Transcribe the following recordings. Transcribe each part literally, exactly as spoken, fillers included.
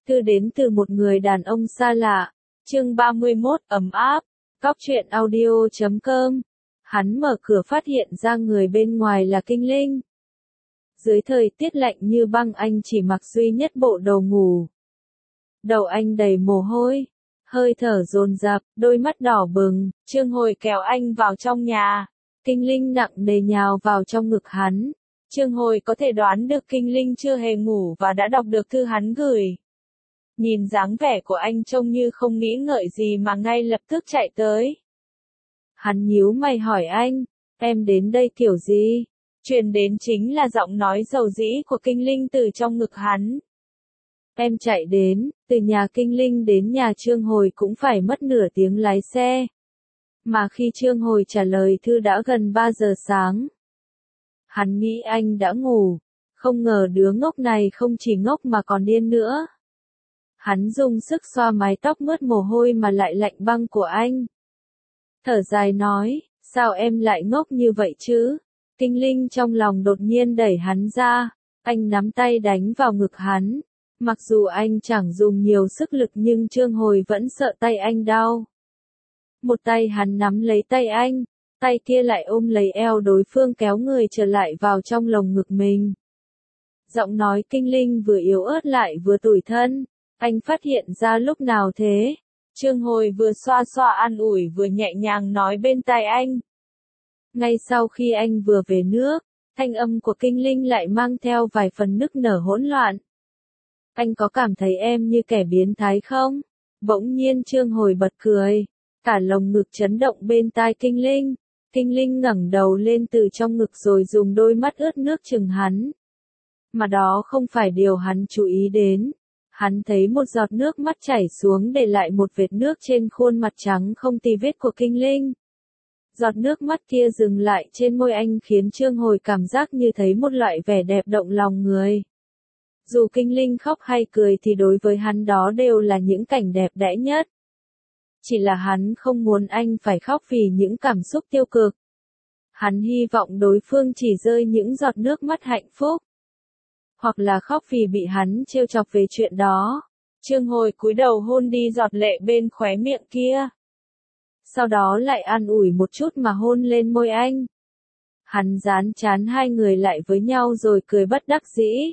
Thư đến từ một người đàn ông xa lạ. Chương ba mươi mốt, ấm áp. Cóc truyện audio chấm com. Hắn mở cửa phát hiện ra người bên ngoài là Kinh Linh. Dưới thời tiết lạnh như băng anh chỉ mặc duy nhất bộ đồ ngủ. Đầu anh đầy mồ hôi, hơi thở dồn dập, đôi mắt đỏ bừng. Trương Hồi kéo anh vào trong nhà. Kinh Linh nặng nề nhào vào trong ngực hắn. Trương Hồi có thể đoán được Kinh Linh chưa hề ngủ và đã đọc được thư hắn gửi. Nhìn dáng vẻ của anh trông như không nghĩ ngợi gì mà ngay lập tức chạy tới. Hắn nhíu mày hỏi anh, em đến đây kiểu gì? Truyền đến chính là giọng nói dầu dĩ của Kinh Linh từ trong ngực hắn. Em chạy đến, từ nhà Kinh Linh đến nhà Trương Hồi cũng phải mất nửa tiếng lái xe. Mà khi Trương Hồi trả lời thư đã gần ba giờ sáng. Hắn nghĩ anh đã ngủ, không ngờ đứa ngốc này không chỉ ngốc mà còn điên nữa. Hắn dùng sức xoa mái tóc mướt mồ hôi mà lại lạnh băng của anh. Thở dài nói, sao em lại ngốc như vậy chứ? Kinh Linh trong lòng đột nhiên đẩy hắn ra, anh nắm tay đánh vào ngực hắn. Mặc dù anh chẳng dùng nhiều sức lực nhưng Trương Hồi vẫn sợ tay anh đau. Một tay hắn nắm lấy tay anh, tay kia lại ôm lấy eo đối phương kéo người trở lại vào trong lồng ngực mình. Giọng nói Kinh Linh vừa yếu ớt lại vừa tủi thân. Anh phát hiện ra lúc nào thế? Trương Hồi vừa xoa xoa an ủi vừa nhẹ nhàng nói bên tai anh. Ngay sau khi anh vừa về nước, thanh âm của Kinh Linh lại mang theo vài phần nức nở hỗn loạn. Anh có cảm thấy em như kẻ biến thái không? Bỗng nhiên Trương Hồi bật cười, cả lồng ngực chấn động bên tai Kinh Linh. Kinh Linh ngẩng đầu lên từ trong ngực rồi dùng đôi mắt ướt nước chừng hắn. Mà đó không phải điều hắn chú ý đến. Hắn thấy một giọt nước mắt chảy xuống để lại một vệt nước trên khuôn mặt trắng không tì vết của Kinh Linh. Giọt nước mắt kia dừng lại trên môi anh khiến Trương Hồi cảm giác như thấy một loại vẻ đẹp động lòng người. Dù Kinh Linh khóc hay cười thì đối với hắn đó đều là những cảnh đẹp đẽ nhất. Chỉ là hắn không muốn anh phải khóc vì những cảm xúc tiêu cực. Hắn hy vọng đối phương chỉ rơi những giọt nước mắt hạnh phúc. Hoặc là khóc vì bị hắn trêu chọc về chuyện đó. Trương Hồi cúi đầu hôn đi giọt lệ bên khóe miệng kia. Sau đó lại an ủi một chút mà hôn lên môi anh. Hắn dán chán hai người lại với nhau rồi cười bất đắc dĩ.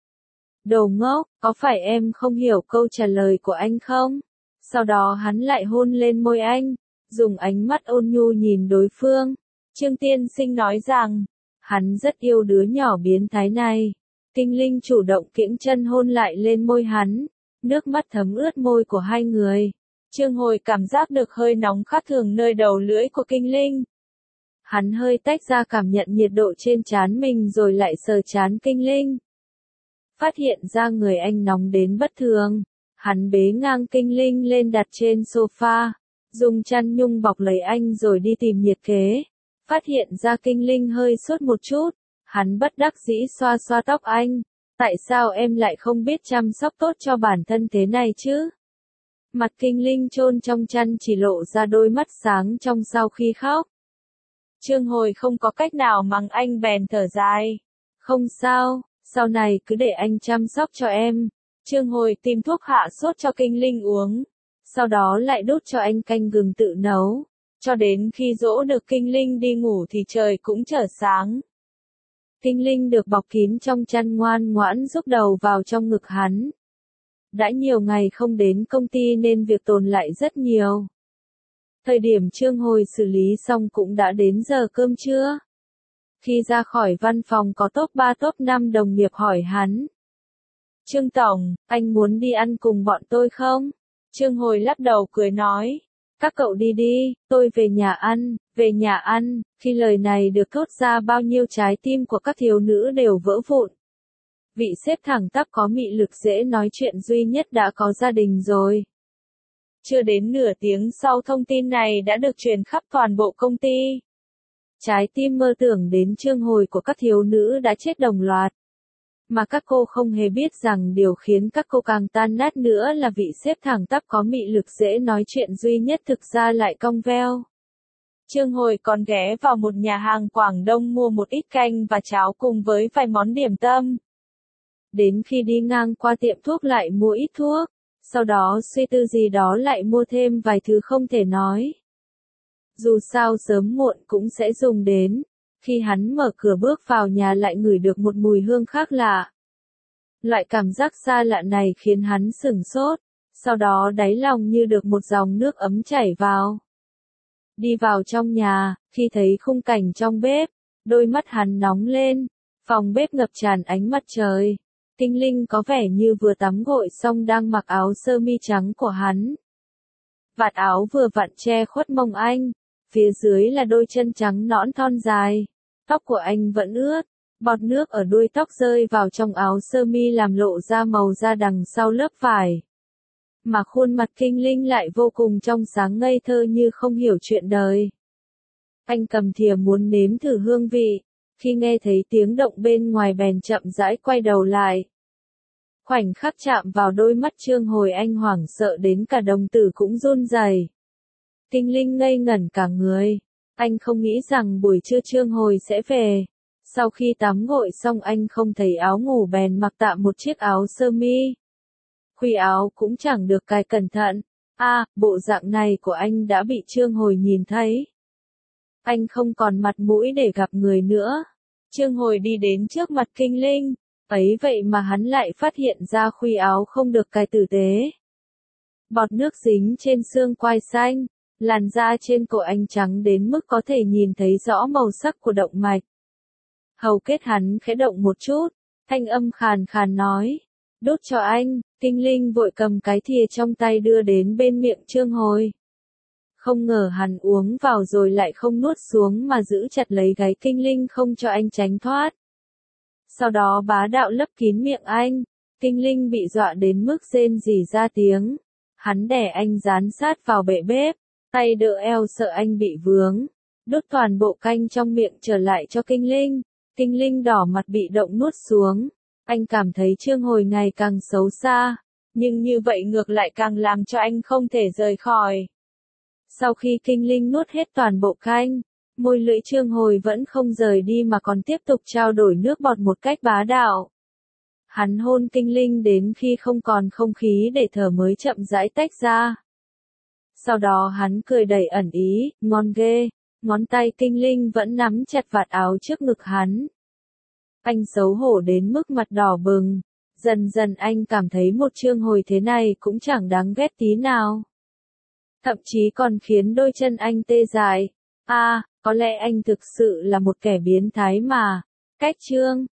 Đồ ngốc, có phải em không hiểu câu trả lời của anh không? Sau đó hắn lại hôn lên môi anh, dùng ánh mắt ôn nhu nhìn đối phương. Trương Tiên Sinh nói rằng, hắn rất yêu đứa nhỏ biến thái này. Kinh Linh chủ động kiễng chân hôn lại lên môi hắn, nước mắt thấm ướt môi của hai người. Trương Hồi cảm giác được hơi nóng khác thường nơi đầu lưỡi của Kinh Linh. Hắn hơi tách ra cảm nhận nhiệt độ trên trán mình rồi lại sờ trán Kinh Linh. Phát hiện ra người anh nóng đến bất thường. Hắn bế ngang Kinh Linh lên đặt trên sofa, dùng chăn nhung bọc lấy anh rồi đi tìm nhiệt kế. Phát hiện ra Kinh Linh hơi sốt một chút. Hắn bất đắc dĩ xoa xoa tóc anh. Tại sao em lại không biết chăm sóc tốt cho bản thân thế này chứ? Mặt Kinh Linh chôn trong chăn chỉ lộ ra đôi mắt sáng trong sau khi khóc. Trương Hồi không có cách nào mắng anh bèn thở dài. Không sao, sau này cứ để anh chăm sóc cho em. Trương Hồi tìm thuốc hạ sốt cho Kinh Linh uống. Sau đó lại đút cho anh canh gừng tự nấu. Cho đến khi dỗ được Kinh Linh đi ngủ thì trời cũng trở sáng. Kinh Linh được bọc kín trong chăn ngoan ngoãn rúc đầu vào trong ngực hắn. Đã nhiều ngày không đến công ty nên việc tồn lại rất nhiều. Thời điểm Trương Hồi xử lý xong cũng đã đến giờ cơm trưa. Khi ra khỏi văn phòng có top ba top năm đồng nghiệp hỏi hắn. Trương Tổng, anh muốn đi ăn cùng bọn tôi không? Trương Hồi lắc đầu cười nói. Các cậu đi đi, tôi về nhà ăn, về nhà ăn. Khi lời này được thốt ra bao nhiêu trái tim của các thiếu nữ đều vỡ vụn. Vị sếp thẳng tắp có mị lực dễ nói chuyện duy nhất đã có gia đình rồi. Chưa đến nửa tiếng sau thông tin này đã được truyền khắp toàn bộ công ty. Trái tim mơ tưởng đến Trương Hồi của các thiếu nữ đã chết đồng loạt. Mà các cô không hề biết rằng điều khiến các cô càng tan nát nữa là vị sếp thẳng tắp có mị lực dễ nói chuyện duy nhất thực ra lại cong veo. Trương Hồi còn ghé vào một nhà hàng Quảng Đông mua một ít canh và cháo cùng với vài món điểm tâm. đến khi đi ngang qua tiệm thuốc lại mua ít thuốc, sau đó suy tư gì đó lại mua thêm vài thứ không thể nói. Dù sao sớm muộn cũng sẽ dùng đến, khi hắn mở cửa bước vào nhà lại ngửi được một mùi hương khác lạ. Loại cảm giác xa lạ này khiến hắn sửng sốt, sau đó đáy lòng như được một dòng nước ấm chảy vào. Đi vào trong nhà, khi thấy khung cảnh trong bếp, đôi mắt hắn nóng lên, phòng bếp ngập tràn ánh mặt trời. Kinh Linh có vẻ như vừa tắm gội xong đang mặc áo sơ mi trắng của hắn. Vạt áo vừa vặn che khuất mông anh, phía dưới là đôi chân trắng nõn thon dài. Tóc của anh vẫn ướt, bọt nước ở đuôi tóc rơi vào trong áo sơ mi làm lộ ra màu da đằng sau lớp vải. Mà khuôn mặt Kinh Linh lại vô cùng trong sáng ngây thơ như không hiểu chuyện đời. Anh cầm thìa muốn nếm thử hương vị, khi nghe thấy tiếng động bên ngoài bèn chậm rãi quay đầu lại. Khoảnh khắc chạm vào đôi mắt Trương Hồi anh hoảng sợ đến cả đồng tử cũng run rẩy. Kinh Linh ngây ngẩn cả người, anh không nghĩ rằng buổi trưa Trương Hồi sẽ về. Sau khi tắm gội xong anh không thấy áo ngủ bèn mặc tạm một chiếc áo sơ mi. Khuy áo cũng chẳng được cài cẩn thận. A, à, bộ dạng này của anh đã bị Trương Hồi nhìn thấy. Anh không còn mặt mũi để gặp người nữa. Trương Hồi đi đến trước mặt Kinh Linh, ấy vậy mà hắn lại phát hiện ra khuy áo không được cài tử tế. Bọt nước dính trên xương quai xanh, làn da trên cổ anh trắng đến mức có thể nhìn thấy rõ màu sắc của động mạch. Hầu kết hắn khẽ động một chút, thanh âm khàn khàn nói, đút cho anh. Kinh Linh vội cầm cái thìa trong tay đưa đến bên miệng Trương Hồi. Không ngờ hắn uống vào rồi lại không nuốt xuống mà giữ chặt lấy gáy Kinh Linh không cho anh tránh thoát. Sau đó bá đạo lấp kín miệng anh, Kinh Linh bị dọa đến mức rên rỉ ra tiếng. Hắn đè anh dán sát vào bệ bếp, tay đỡ eo sợ anh bị vướng, đút toàn bộ canh trong miệng trở lại cho Kinh Linh. Kinh Linh đỏ mặt bị động nuốt xuống. Anh cảm thấy Trương Hồi ngày càng xấu xa, nhưng như vậy ngược lại càng làm cho anh không thể rời khỏi. Sau khi Kinh Linh nuốt hết toàn bộ canh, môi lưỡi Trương Hồi vẫn không rời đi mà còn tiếp tục trao đổi nước bọt một cách bá đạo. Hắn hôn Kinh Linh đến khi không còn không khí để thở mới chậm rãi tách ra. Sau đó hắn cười đầy ẩn ý, ngon ghê, ngón tay Kinh Linh vẫn nắm chặt vạt áo trước ngực hắn. Anh xấu hổ đến mức mặt đỏ bừng, dần dần anh cảm thấy một Trương Hồi thế này cũng chẳng đáng ghét tí nào. Thậm chí còn khiến đôi chân anh tê dại. A, à, có lẽ anh thực sự là một kẻ biến thái mà. Cách Trương